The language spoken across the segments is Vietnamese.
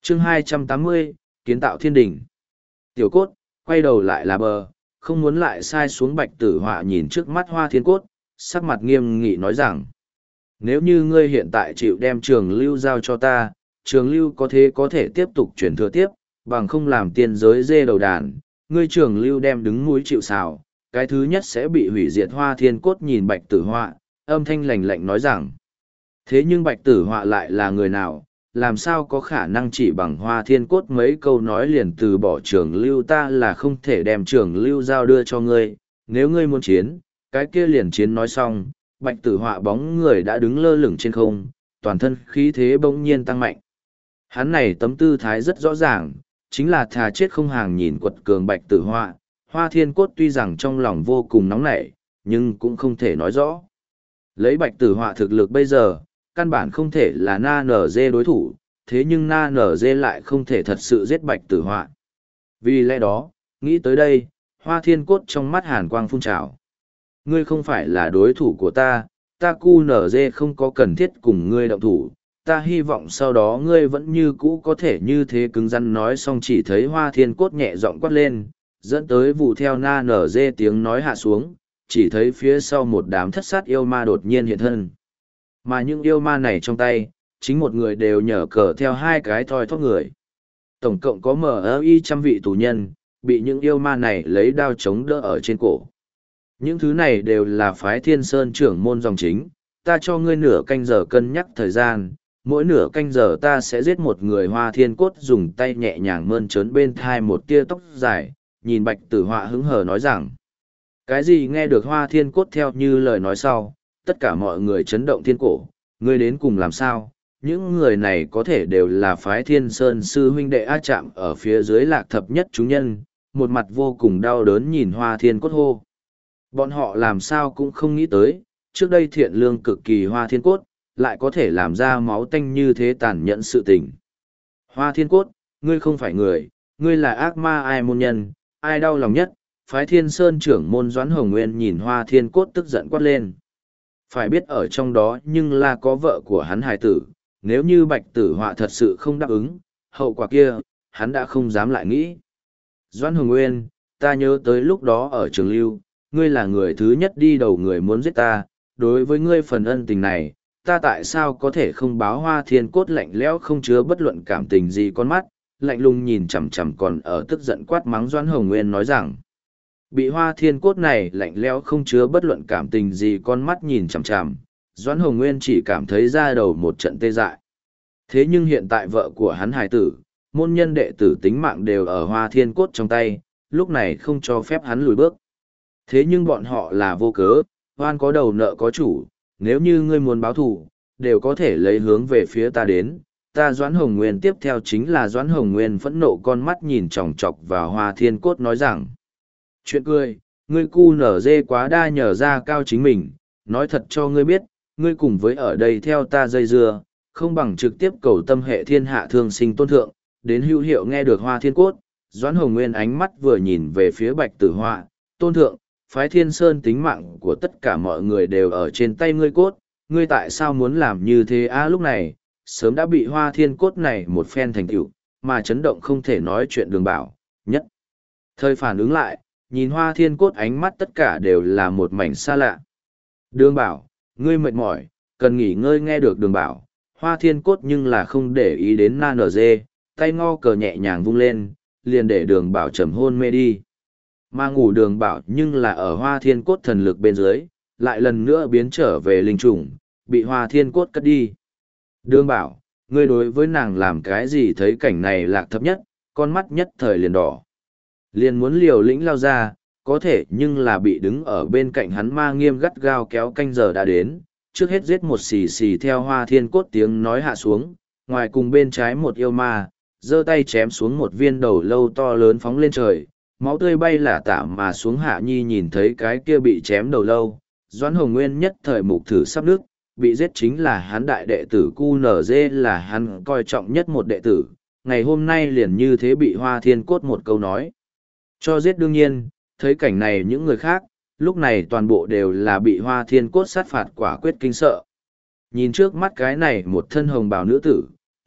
chương 280, kiến tạo thiên đình. Tiểu cốt, quay đầu lại là bờ, không muốn lại sai xuống. Bạch Tử Họa nhìn trước mắt Hoa Thiên Cốt, sắc mặt nghiêm nghị nói rằng, nếu như ngươi hiện tại chịu đem Trường Lưu giao cho ta, Trường Lưu có thể tiếp tục chuyển thừa tiếp, bằng không làm tiên giới dê đầu đàn, ngươi Trường Lưu đem đứng mũi chịu sào, cái thứ nhất sẽ bị hủy diệt. Hoa Thiên Cốt nhìn Bạch Tử Họa, âm thanh lạnh lạnh nói rằng, thế nhưng Bạch Tử Họa lại là người nào, làm sao có khả năng chỉ bằng Hoa Thiên Cốt mấy câu nói liền từ bỏ Trường Lưu. Ta là không thể đem Trường Lưu giao đưa cho ngươi, nếu ngươi muốn chiến, cái kia liền chiến. Nói xong, Bạch Tử Họa bóng người đã đứng lơ lửng trên không, toàn thân khí thế bỗng nhiên tăng mạnh. Hắn này tấm tư thái rất rõ ràng, chính là thà chết không hàng nhìn quật cường Bạch Tử Họa. Hoa Thiên Cốt tuy rằng trong lòng vô cùng nóng nảy, nhưng cũng không thể nói rõ. Lấy Bạch Tử Họa thực lực bây giờ, căn bản không thể là Na Nở Dê đối thủ, thế nhưng Na Nở Dê lại không thể thật sự giết Bạch Tử Họa. Vì lẽ đó, nghĩ tới đây, Hoa Thiên Cốt trong mắt hàn quang phun trào. Ngươi không phải là đối thủ của ta, ta Cu Nở Dê không có cần thiết cùng ngươi động thủ, ta hy vọng sau đó ngươi vẫn như cũ có thể như thế cứng rắn. Nói xong chỉ thấy Hoa Thiên Cốt nhẹ giọng quát lên, dẫn tới vụ theo Na Nở Dê tiếng nói hạ xuống, chỉ thấy phía sau một đám thất sát yêu ma đột nhiên hiện thân. Mà những yêu ma này trong tay, chính một người đều nhở cờ theo hai cái thoi thóp người. Tổng cộng có MI 100 vị tù nhân, bị những yêu ma này lấy đao chống đỡ ở trên cổ. Những thứ này đều là phái Thiên Sơn trưởng môn dòng chính, ta cho ngươi nửa canh giờ cân nhắc thời gian, mỗi nửa canh giờ ta sẽ giết một người. Hoa Thiên Cốt dùng tay nhẹ nhàng mơn trớn bên thai một tia tóc dài, nhìn Bạch Tử Họa hứng hờ nói rằng, cái gì? Nghe được Hoa Thiên Cốt theo như lời nói sau, tất cả mọi người chấn động thiên cổ, ngươi đến cùng làm sao? Những người này có thể đều là phái Thiên Sơn sư huynh đệ. A Trạm ở phía dưới Lạc Thập Nhất chúng nhân, một mặt vô cùng đau đớn nhìn Hoa Thiên Cốt hô. Bọn họ làm sao cũng không nghĩ tới, trước đây thiện lương cực kỳ Hoa Thiên Cốt, lại có thể làm ra máu tanh như thế tàn nhẫn sự tình. Hoa Thiên Cốt, ngươi không phải người, ngươi là ác ma. Ai môn nhân, ai đau lòng nhất? Phái Thiên Sơn trưởng môn Doãn Hồng Nguyên nhìn Hoa Thiên Cốt tức giận quát lên. Phải biết ở trong đó nhưng là có vợ của hắn hài tử, nếu như Bạch Tử Họa thật sự không đáp ứng, hậu quả kia, hắn đã không dám lại nghĩ. Doãn Hồng Nguyên, ta nhớ tới lúc đó ở Trường Lưu, ngươi là người thứ nhất đi đầu người muốn giết ta, đối với ngươi phần ân tình này, ta tại sao có thể không báo? Hoa Thiên Cốt lạnh lẽo không chứa bất luận cảm tình gì con mắt, lạnh lùng nhìn chằm chằm còn ở tức giận quát mắng Doãn Hồng Nguyên nói rằng, bị Hoa Thiên Cốt này lạnh lẽo không chứa bất luận cảm tình gì con mắt nhìn chằm chằm, Doãn Hồng Nguyên chỉ cảm thấy da đầu một trận tê dại. Thế nhưng hiện tại vợ của hắn hài tử, môn nhân đệ tử tính mạng đều ở Hoa Thiên Cốt trong tay, lúc này không cho phép hắn lùi bước. Thế nhưng bọn họ là vô cớ, oan có đầu nợ có chủ, nếu như ngươi muốn báo thù, đều có thể lấy hướng về phía ta đến. Ta Doãn Hồng Nguyên. Tiếp theo chính là Doãn Hồng Nguyên phẫn nộ con mắt nhìn chòng chọc vào Hoa Thiên Cốt nói rằng, chuyện cười, ngươi Cu Nở Dê quá đa nhờ ra cao chính mình, nói thật cho ngươi biết, ngươi cùng với ở đây theo ta dây dưa, không bằng trực tiếp cầu tâm hệ thiên hạ thương sinh tôn thượng, đến hữu hiệu. Nghe được Hoa Thiên Cốt, Doãn Hồng Nguyên ánh mắt vừa nhìn về phía Bạch Tử Họa, tôn thượng, phái Thiên Sơn tính mạng của tất cả mọi người đều ở trên tay ngươi cốt, ngươi tại sao muốn làm như thế? Lúc này, sớm đã bị Hoa Thiên Cốt này một phen thành tựu, mà chấn động không thể nói chuyện Đường Bảo, nhất thời phản ứng lại, nhìn Hoa Thiên Cốt ánh mắt tất cả đều là một mảnh xa lạ. Đường Bảo, ngươi mệt mỏi, cần nghỉ ngơi. Nghe được Đường Bảo, Hoa Thiên Cốt nhưng là không để ý đến Na Nở Dê, tay ngo cờ nhẹ nhàng vung lên, liền để Đường Bảo trầm hôn mê đi. Mà ngủ Đường Bảo nhưng là ở Hoa Thiên Cốt thần lực bên dưới, lại lần nữa biến trở về linh trùng, bị Hoa Thiên Cốt cất đi. Đường Bảo, ngươi đối với nàng làm cái gì? Thấy cảnh này Lạc Thập Nhất, con mắt nhất thời liền đỏ. Liền muốn liều lĩnh lao ra, có thể nhưng là bị đứng ở bên cạnh hắn Ma Nghiêm gắt gao kéo. Canh giờ đã đến, trước hết giết một xì xì. Theo Hoa Thiên Cốt tiếng nói hạ xuống, ngoài cùng bên trái một yêu ma, giơ tay chém xuống một viên đầu lâu to lớn phóng lên trời, máu tươi bay lả tả mà xuống. Hạ Nhi nhìn thấy cái kia bị chém đầu lâu, Doãn Hồng Nguyên nhất thời mục thử sắp nước, bị giết chính là hắn đại đệ tử Cu Nở Dê, là hắn coi trọng nhất một đệ tử, ngày hôm nay liền như thế bị Hoa Thiên Cốt một câu nói cho giết. đương nhiên, thấy cảnh này những người khác, lúc này toàn bộ đều là bị Hoa Thiên Cốt sát phạt quả quyết kinh sợ. Nhìn trước mắt cái này một thân hồng bào nữ tử,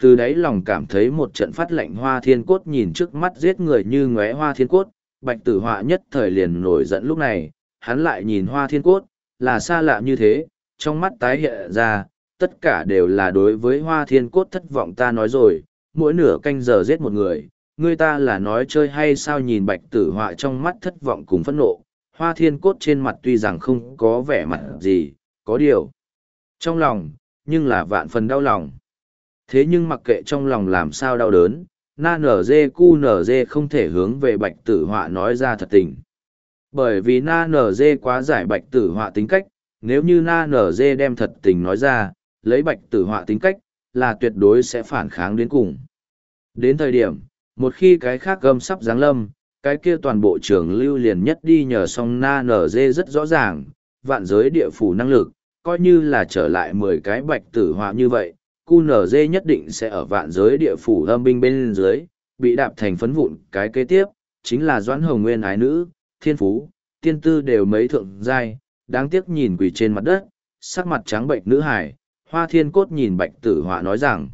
từ đáy lòng cảm thấy một trận phát lạnh. Hoa Thiên Cốt nhìn trước mắt giết người như ngóe Hoa Thiên Cốt, Bạch Tử Họa nhất thời liền nổi giận. Lúc này hắn lại nhìn Hoa Thiên Cốt, là xa lạ như thế, trong mắt tái hiện ra, tất cả đều là đối với Hoa Thiên Cốt thất vọng. Ta nói rồi, mỗi nửa canh giờ giết một người, ngươi ta là nói chơi hay sao? Nhìn Bạch Tử Họa trong mắt thất vọng cùng phẫn nộ, Hoa Thiên Cốt trên mặt tuy rằng không có vẻ mặt gì, có điều trong lòng, nhưng là vạn phần đau lòng. Thế nhưng mặc kệ trong lòng làm sao đau đớn, na nở dê cu nở dê không thể hướng về Bạch Tử Họa nói ra thật tình. Bởi vì na nở dê quá giải Bạch Tử Họa tính cách, nếu như na nở dê đem thật tình nói ra, lấy Bạch Tử Họa tính cách, là tuyệt đối sẽ phản kháng đến cùng. Đến thời điểm, một khi cái khác gâm sắp giáng lâm, cái kia toàn bộ trường lưu liền nhất đi nhờ song. Na nở dê rất rõ ràng, vạn giới địa phủ năng lực, coi như là trở lại 10 cái Bạch Tử Họa như vậy, cu nở dê nhất định sẽ ở vạn giới địa phủ âm binh bên dưới, bị đạp thành phấn vụn. Cái kế tiếp, chính là Doãn Hồng Nguyên ái nữ, thiên phú, tiên tư đều mấy thượng giai, đáng tiếc nhìn quỳ trên mặt đất, sắc mặt trắng bệnh nữ hải. Hoa Thiên Cốt nhìn Bạch Tử Họa nói rằng,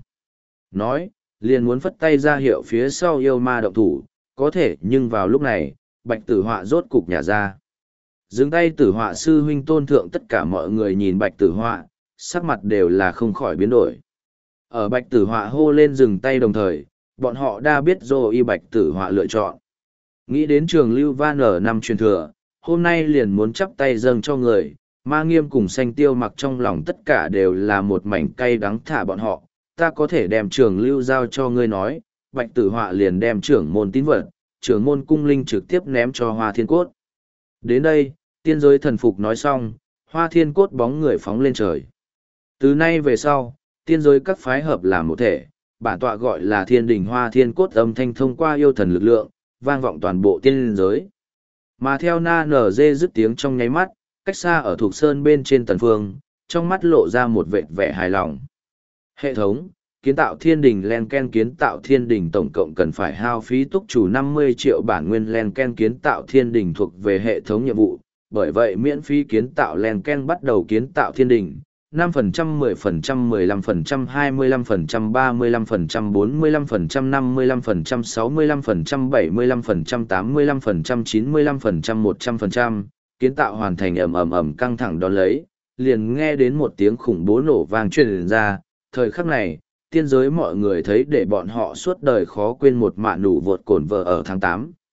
liền muốn phất tay ra hiệu phía sau yêu ma động thủ, có thể nhưng vào lúc này, Bạch Tử Họa rốt cục nhả ra. Dừng tay. Tử Họa sư huynh tôn thượng, tất cả mọi người nhìn Bạch Tử Họa, sắc mặt đều là không khỏi biến đổi. Ở Bạch Tử Họa hô lên dừng tay đồng thời, bọn họ đã biết rồi Bạch Tử Họa lựa chọn. Nghĩ đến trường lưu van ở năm truyền thừa, hôm nay liền muốn chắp tay dâng cho người, Ma Nghiêm cùng Xanh Tiêu Mặc trong lòng tất cả đều là một mảnh cay đắng. Thả bọn họ, ta có thể đem trường lưu giao cho ngươi. Nói, Bạch Tử Họa liền đem trưởng môn tín vật, trưởng môn cung linh trực tiếp ném cho Hoa Thiên Cốt. Đến đây, tiên giới thần phục nói xong, Hoa Thiên Cốt bóng người phóng lên trời. Từ nay về sau, tiên giới các phái hợp làm một thể, bản tọa gọi là Thiên Đình. Hoa Thiên Cốt âm thanh thông qua yêu thần lực lượng, vang vọng toàn bộ tiên giới. Mà theo na nở dê dứt tiếng trong nháy mắt, cách xa ở Thục Sơn bên trên Tần Phương, trong mắt lộ ra một vệt vẻ hài lòng. Hệ thống, kiến tạo Thiên Đình len ken. Kiến tạo Thiên Đình tổng cộng cần phải hao phí túc chủ 50 triệu bản nguyên len ken. Kiến tạo Thiên Đình thuộc về hệ thống nhiệm vụ, bởi vậy miễn phí kiến tạo len ken. Bắt đầu kiến tạo Thiên Đình, 5%, 10%, 15%, 25%, 35%, 45%, 55%, 65%, 75%, 85%, 95%, 100%, kiến tạo hoàn thành. Ầm căng thẳng đón lấy, liền nghe đến một tiếng khủng bố nổ vang truyền ra. Thời khắc này, tiên giới mọi người thấy để bọn họ suốt đời khó quên một màn nụ vượt cổn vợ ở tháng 8,